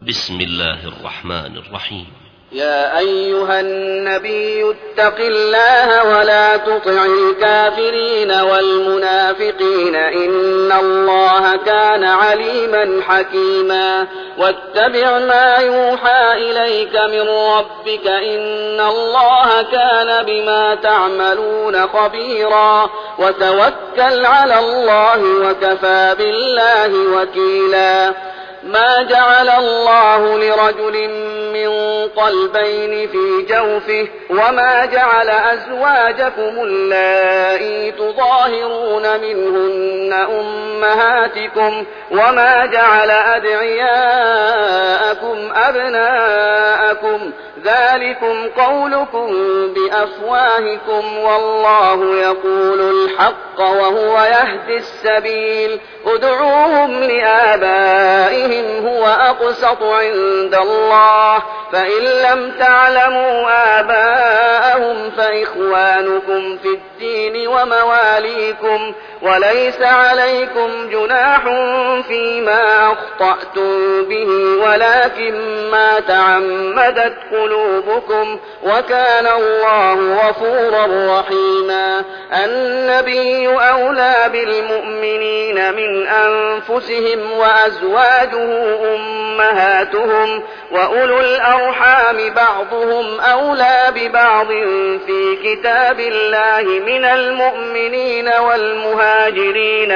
بسم الله الرحمن الرحيم. يا أيها النبي اتق الله ولا تطع الكافرين والمنافقين إن الله كان عليما حكيما واتبع ما يوحى إليك من ربك إن الله كان بما تعملون خبيرا وتوكل على الله وكفى بالله وكيلا. ما جعل الله لرجل من قلبين في جوفه وما جعل أزواجكم اللائي تظاهرون منهن أمهاتكم وما جعل أدعياءكم أبناءكم ذلكم قولكم بأفواهكم والله يقول الحق وهو يهدي السبيل. ادعوهم لآبائهم هو أقسط عند الله فإن لم تعلموا آباءهم فإخوانكم في الدين ومواليكم وليس عليكم جناح فيما أخطأتم به ولكن ما تعمدت قلوبكم وكان الله غفورا رحيما. النبي أولى بالمؤمنين من أنفسهم وأزواجه أمهاتهم وأولو الأرحام بعضهم أولى ببعض في كتاب الله من المؤمنين والمهاجرين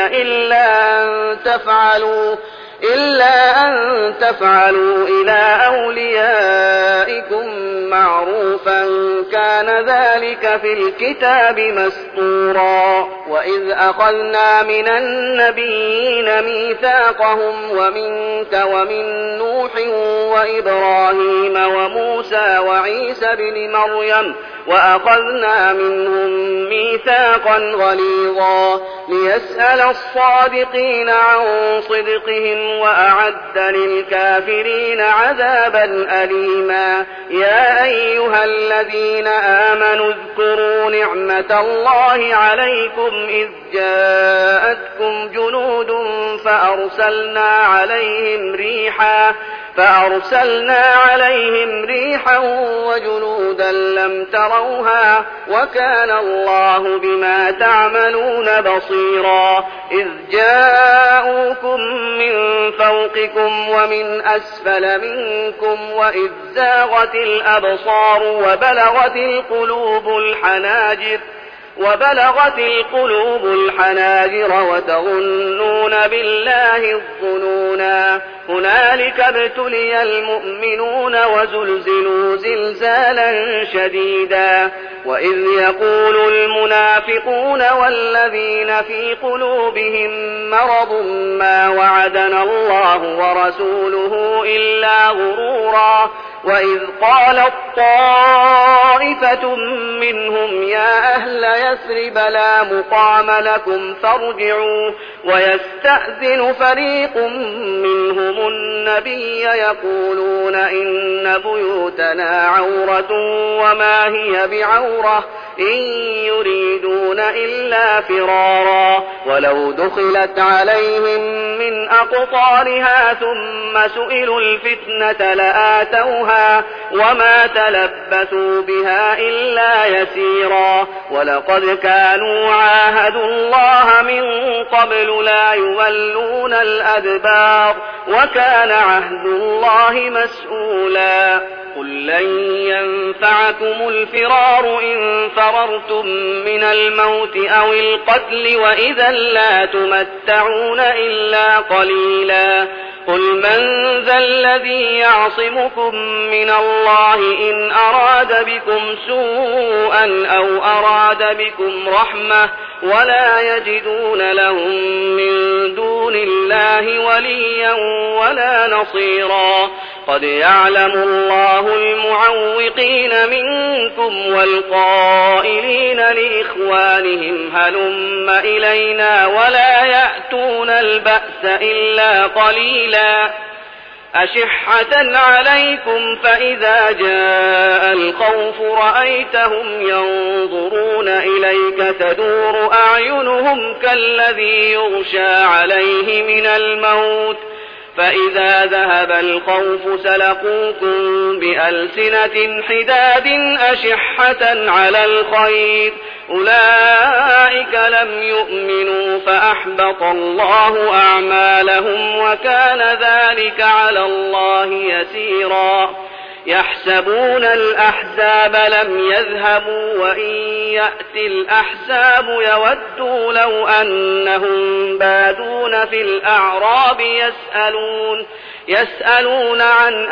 إلا أن تفعلوا إلى أوليائكم معروفا كان ذلك في الكتاب مسطورا. وإذ أخذنا من النبيين ميثاقهم ومنك ومن نوح وإبراهيم وموسى وعيسى بن مريم وأخذنا منهم ميثاقا غليظا ليسأل الصادقين عن صدقهم وأعد للكافرين عذابا أليما. يا أيها الذين آمنوا اذكروا نعمة الله عليكم إذ جاءتكم جنود فأرسلنا عليهم ريحا وجنودا لم تروها وكان الله بما تعملون بصيرا. إذ جاءوكم من فوقكم ومن أسفل منكم وإذ زاغت الأبصار وبلغت القلوب الحناجر وتظنون بالله الظنونا. هنالك ابتلي المؤمنون وزلزلوا زلزالا شديدا. وإذ يقول المنافقون والذين في قلوبهم مرض ما وعدنا الله ورسوله إلا غرورا. وإذ قالت طائفة منهم يا أهل يثرب لا مقام لكم فارجعوا ويستأذن فريق منهم النبي يقولون إن بيوتنا عورة وما هي بعورة إن يريدون إلا فرارا. ولو دخلت عليهم من أقطارها ثم سئلوا الفتنة لآتوها وما تلبثوا بها إلا يسيرا. ولقد كانوا عاهدوا الله من قبل لا يولون الأدبار وكان عهد الله مسؤولا. قل لن ينفعكم الفرار إن فررتم من الموت أو القتل وإذا لا تمتعون إلا قليلا. قل من ذا الذي يعصمكم من الله إن أراد بكم سوءا أو أراد بكم رحمة ولا يجدون لهم من دون الله وليا ولا نصيرا. قد يعلم الله المعوقين منكم والقائلين لإخوانهم هلم إلينا ولا يأتون البأس إلا قليلا. أشحة عليكم فإذا جاء الخوف رأيتهم ينظرون إليك تدور أعينهم كالذي يغشى عليه من الموت فإذا ذهب الخوف سلقوكم بألسنة حداد أشحة على الخير أولئك لم يؤمنوا فأحبط الله أعمالهم وكان ذلك على الله يسيرا يحسبون الأحزاب لم يذهبوا وإن يأتي الأحزاب يودوا لو أنهم بادون في الأعراب يسألون عن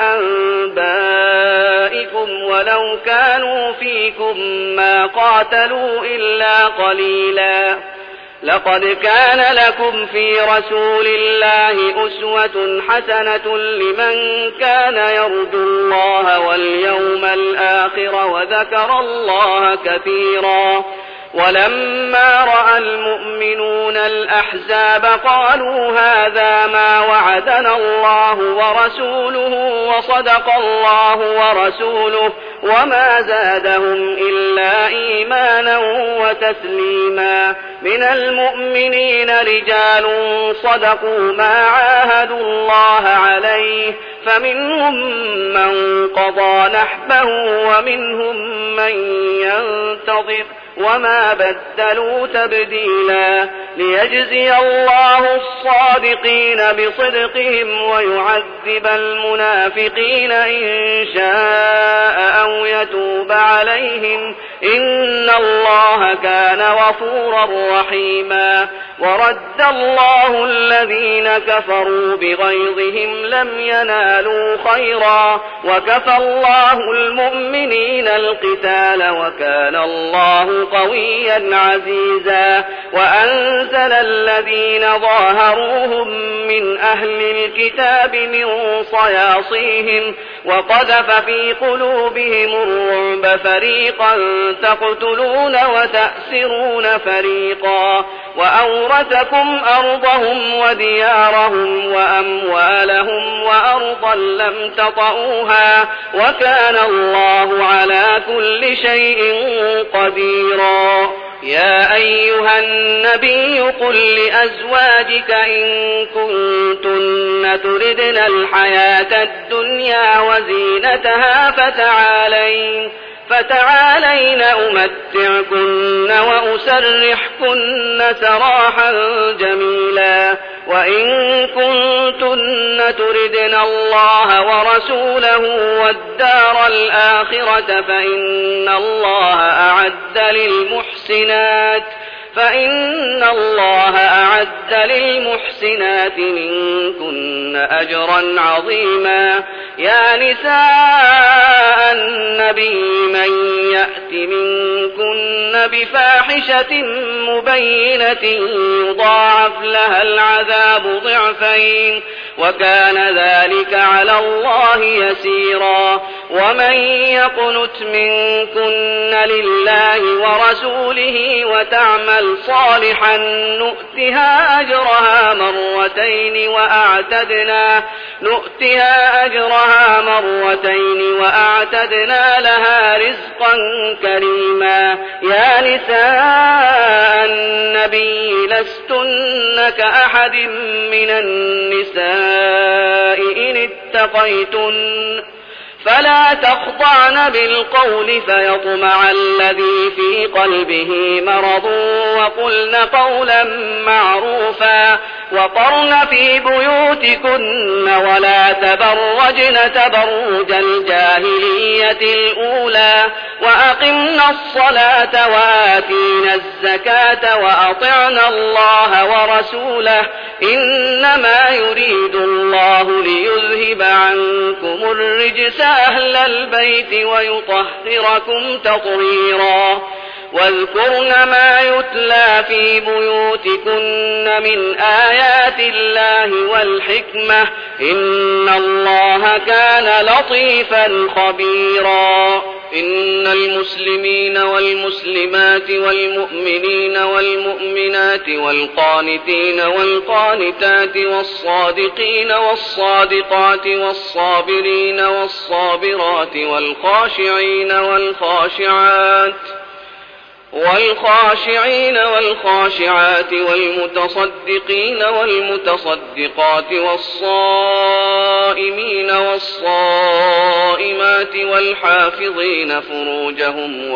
أنبائكم ولو كانوا فيكم ما قاتلوا إلا قليلا لقد كان لكم في رسول الله أسوة حسنة لمن كان يرجو الله واليوم الآخر وذكر الله كثيرا ولما رأى المؤمنون الأحزاب قالوا هذا ما وعدنا الله ورسوله وصدق الله ورسوله وما زادهم إلا إيمانا وتسليما من المؤمنين رجال صدقوا ما عاهدوا الله عليه فمنهم من قضى نحبه ومنهم من ينتظر وما بدلوا تبديلا ليجزي الله الصادقين بصدقهم ويعذب المنافقين إن شاء أو يتوب عليهم إن الله كان غفورا رحيما ورد الله الذين كفروا بغيظهم لم ينالوا خيرا وكفى الله المؤمنين القتال وكان الله قويا عزيزا وأنزل الذين ظاهروهم من أهل الكتاب من صياصيهم وقذف في قلوبهم الرعب فريقا تقتلون وتأسرون فريقا وأورثكم أرضهم وديارهم وأموالهم وأرضا لم تطئوها وكان الله على كل شيء قديرا يا أيها النبي قل لأزواجك إن كنتن تردن الحياة الدنيا وزينتها فتعالين أمتعكن وأسرحكن سراحا جميلا وإن كنتن تردن الله ورسوله والدار الآخرة فإن الله أعد للمحسنات منكن أجرا عظيما يا نساء النبي من يأت منكن بفاحشة مبينة يضاعف لها العذاب ضعفين وكان ذلك على الله يسيرا ومن يقنت منكن لله ورسوله وتعمل صالحا نؤتها أجرها مرتين وأعتدنا لها رزقا كريما يا نساء النبي لستن كأحد من النساء إن اتقيتن فلا تخضعن بالقول فيطمع الذي في قلبه مرض وقلن قولا معروفا وقرن في بيوتكن ولا تبرجن تبرج الجاهلية الأولى وأقمنا الصلاة وآتينا الزكاة وأطعنا الله ورسوله إنما يريد الله ليذهب عنكم الرجس أهل البيت ويطهركم تطهيرا واذكرن ما يتلى في بيوتكن من آيات الله والحكمة إن الله كان لطيفا خبيرا إن المسلمين والمسلمات والمؤمنين والمؤمنات والقانتين والقانتات والصادقين والصادقات والصابرين والصابرات والخاشعين والخاشعات والخاشعين والخاشعات والمتصدقين والمتصدقات والصائمين والصائمات والحافظين فروجهم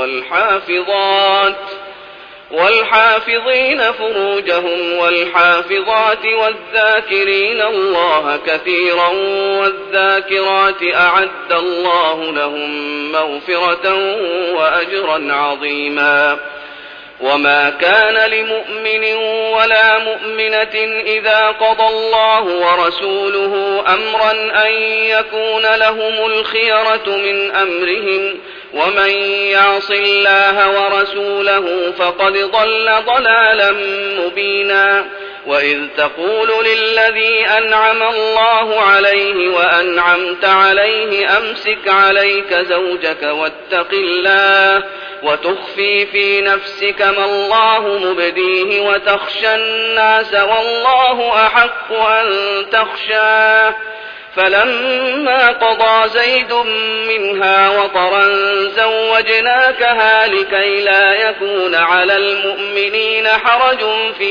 والحافظات والذاكرين الله كثيرا والذاكرات أعد الله لهم مغفرة وأجرا عظيما. وما كان لمؤمن ولا مؤمنة إذا قضى الله ورسوله أمرا أن يكون لهم الخيرة من أمرهم ومن يعص الله ورسوله فقد ضل ضلالا مبينا. وإذ تقول للذي أنعم الله عليه وأنعمت عليه أمسك عليك زوجك واتق الله وتخفي في نفسك ما الله مبديه وتخشى الناس والله أحق أن تخشاه. فلما قضى زيد منها وطرا زوجناكها لكي لا يكون على المؤمنين حرج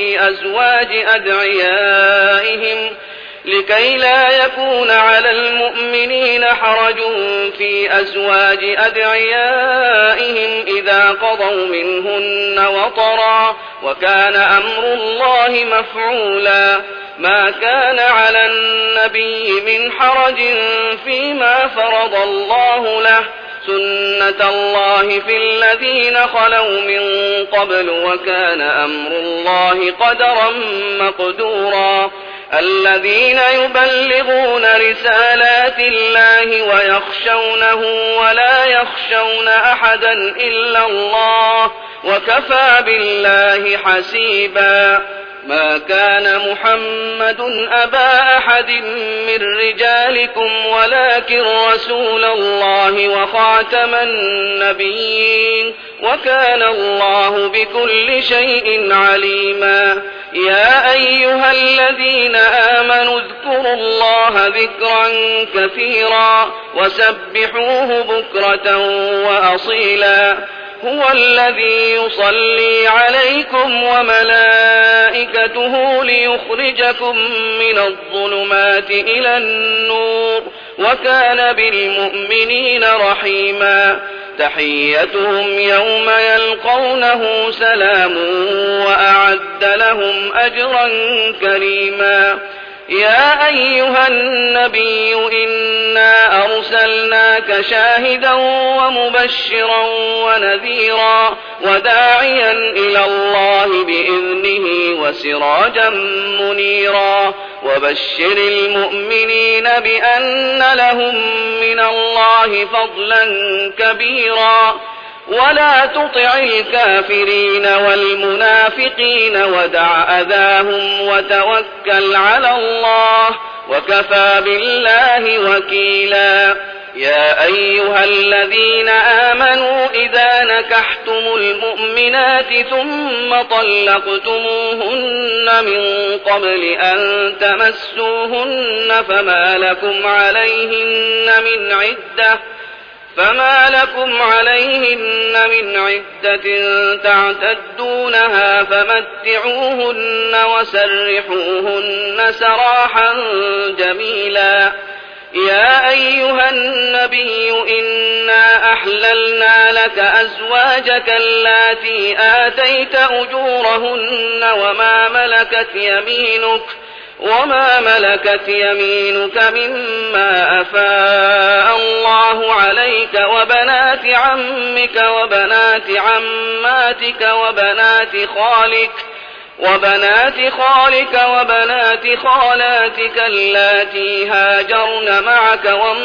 في أزواج أدعيائهم إذا قضوا منهن وطرا وكان أمر الله مفعولا. ما كان على النبي من حرج فيما فرض الله له سنة الله في الذين خلوا من قبل وكان أمر الله قدرا مقدورا. الذين يبلغون رسالات الله ويخشونه ولا يخشون أحدا إلا الله وكفى بالله حسيبا. ما كان محمد أبا أحد من رجالكم ولكن رسول الله وخاتم النبيين وكان الله بكل شيء عليما. يا أيها الذين آمنوا اذكروا الله ذكرا كثيرا وسبحوه بكرة وأصيلا. هو الذي يصلي عليكم وملائكته ليخرجكم من الظلمات إلى النور وكان بالمؤمنين رحيما. تحيتهم يوم يلقونه سلام وأعد لهم أجرا كريما. يا أيها النبي إنا أرسلناك شاهدا ومبشرا ونذيرا وداعيا إلى الله بإذنه وسراجا منيرا. وبشر المؤمنين بأن لهم من الله فضلا كبيرا. ولا تطع الكافرين والمنافقين ودع أذاهم وتوكل على الله وكفى بالله وكيلا. يا أيها الذين آمنوا إذا نكحتم المؤمنات ثم طلقتموهن من قبل أن تمسوهن فما لكم عليهن من عدة تعتدونها فمتعوهن وسرحوهن سراحا جميلا. يا أيها النبي إنا أحللنا لك أزواجك اللاتي آتيت أجورهن وما ملكت يمينك مما أفاء الله عليك وبنات عمك وبنات عماتك وبنات خالك وبنات خالاتك اللاتي هاجرن معك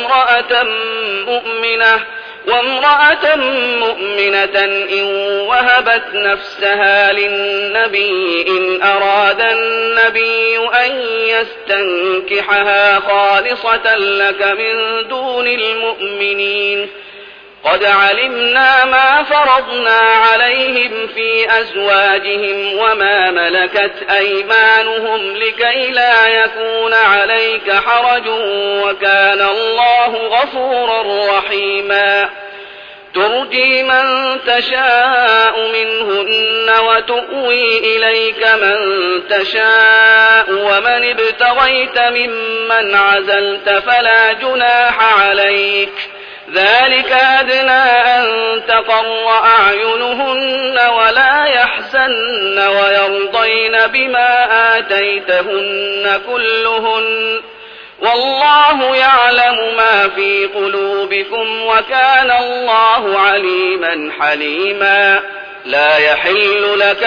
وامرأة مؤمنة إن وهبت نفسها للنبي إن أراد النبي أن يستنكحها خالصة لك من دون المؤمنين. قد علمنا ما فرضنا عليهم في أزواجهم وما ملكت أيمانهم لكي لا يكون عليك حرج وكان الله غفورا رحيما. ترجي من تشاء منهن وتؤوي إليك من تشاء ومن ابتغيت ممن عزلت فلا جناح عليك ذلك أدنى أن تقر أعينهن ولا يحزن ويرضين بما آتيتهن كلهن والله يعلم ما في قلوبكم وكان الله عليما حليما لا يحل لك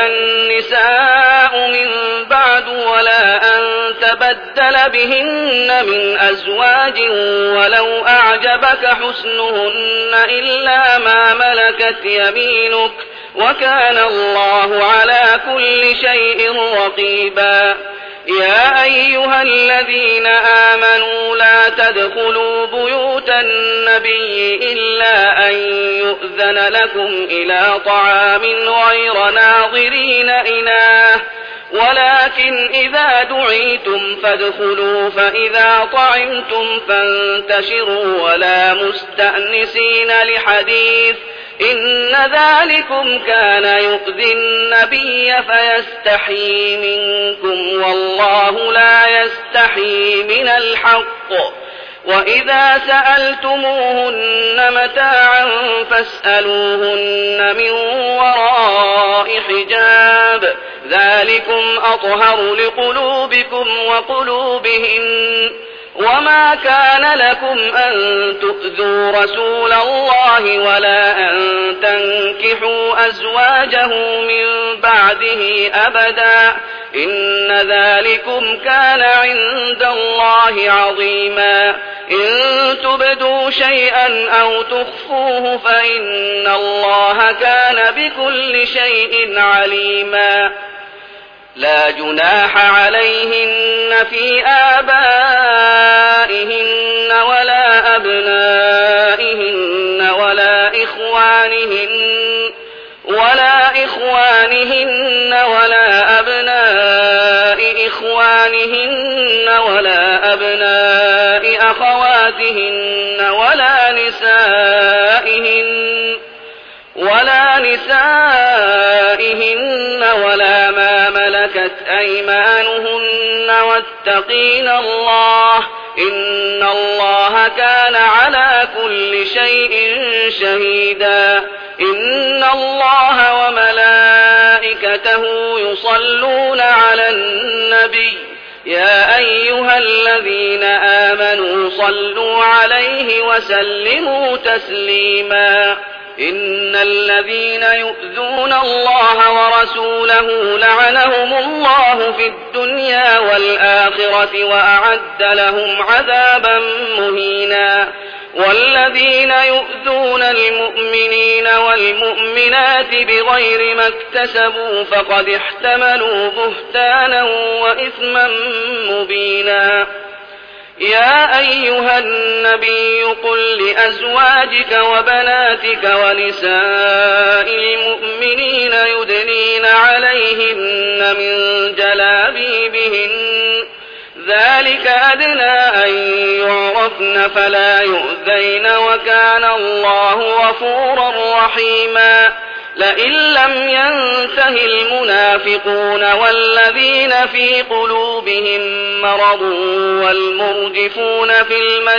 النساء من بعد ولا أن تبدل بهن من أزواج ولو أعجبك حسنهن إلا ما ملكت يمينك وكان الله على كل شيء رقيبا يا أيها الذين آمنوا لا تدخلوا بيوت النبي إلا أن يؤذن لكم إلى طعام غير ناظرين إناه ولكن إذا دعيتم فادخلوا فإذا طعمتم فانتشروا ولا مستأنسين لحديث إن ذلكم كان يؤذي النبي فيستحيي منكم والله لا يستحيي من الحق وإذا سألتموهن متاعا فاسألوهن من وراء حجاب ذلكم أطهر لقلوبكم وقلوبهن وما كان لكم أن تؤذوا رسول الله ولا أن تنكحوا أزواجه من بعده أبدا إن ذلكم كان عند الله عظيما إن تبدوا شيئا أو تخفوه فإن الله كان بكل شيء عليما لا جناح عليهن في آبائهن ولا أبنائهن ولا إخوانهن ولا أبناء إخوانهن ولا أبناء أخواتهن ولا نسائهن ولا ما ملكت أيمانهن واتقين الله إن الله كان على كل شيء شهيدا إن الله وملائكته يصلون على النبي يا أيها الذين آمنوا صلوا عليه وسلموا تسليما إن الذين يؤذون الله ورسوله لعنهم الله في الدنيا والآخرة وأعد لهم عذابا مهينا والذين يؤذون المؤمنين والمؤمنات بغير ما اكتسبوا فقد احتملوا بهتانا وإثما مبينا يا أيها النبي قل لأزواجك وبناتك ونساء المؤمنين يدنين عليهن من جلابيبهن ذلك أدنى أن يعرفن فلا يؤذين وكان الله غفورا رحيما لئن لم ينته المنافقون والذين في قلوبهم مرض والمرجفون في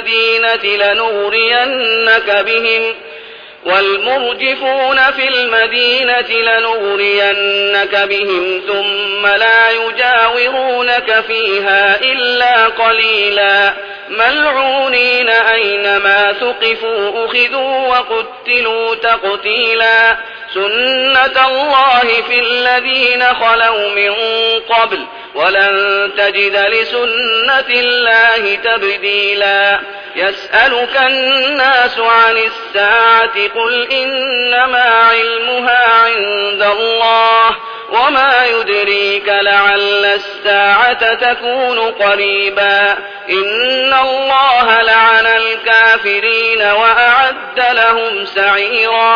المدينة لنغرينك بهم ثم لا يجاورونك فيها إلا قليلا ملعونين أينما ثقفوا أخذوا وقتلوا تقتيلا سنة الله في الذين خلوا من قبل ولن تجد لسنة الله تبديلا يسألك الناس عن الساعة قل إنما علمها عند الله وما يدريك لعل الساعة تكون قريبا إن الله لعن الكافرين وأعد لهم سعيرا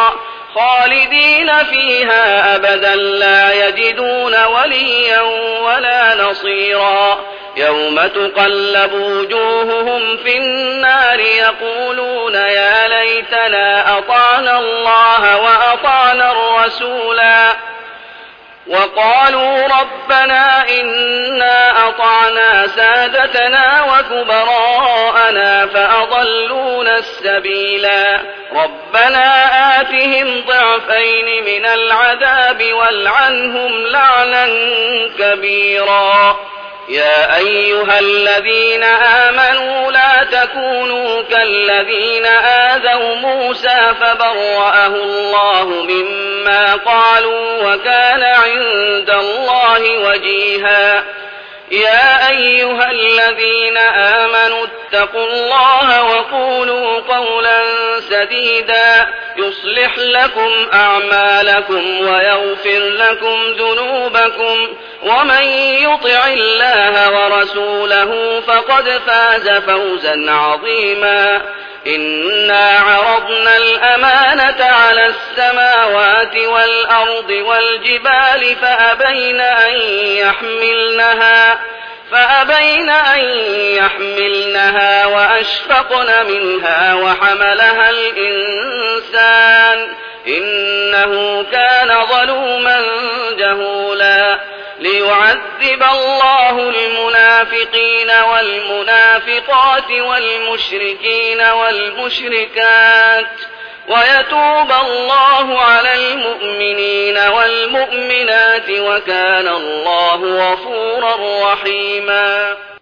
خالدين فيها أبدا لا يجدون وليا ولا نصيرا يوم تقلب وجوههم في النار يقولون يا ليتنا أطعنا الله وأطعنا الرسولا وقالوا ربنا إنا أطعنا سادتنا وكبراءنا فأضلونا السبيلا ربنا آتهم ضعفين من العذاب والعنهم لعنا كبيرا يا أيها الذين آمنوا لا تكونوا كالذين آذوا موسى فبرأه الله مما قالوا وكان عند الله وجيها يا أيها الذين آمنوا اتقوا الله وقولوا قولا سديدا يصلح لكم أعمالكم ويغفر لكم ذنوبكم ومن يطع الله ورسوله فقد فاز فوزا عظيما إنا عرضنا الأمانة على السماوات والأرض والجبال فأبين أن يحملنها وأشفقن منها وحملها الإنسان إنه كان ظلوما جهولا ليعذب الله المنافقين والمنافقات والمشركين والمشركات ويتوب الله على المؤمنين والمؤمنات وكان الله غفورا رحيما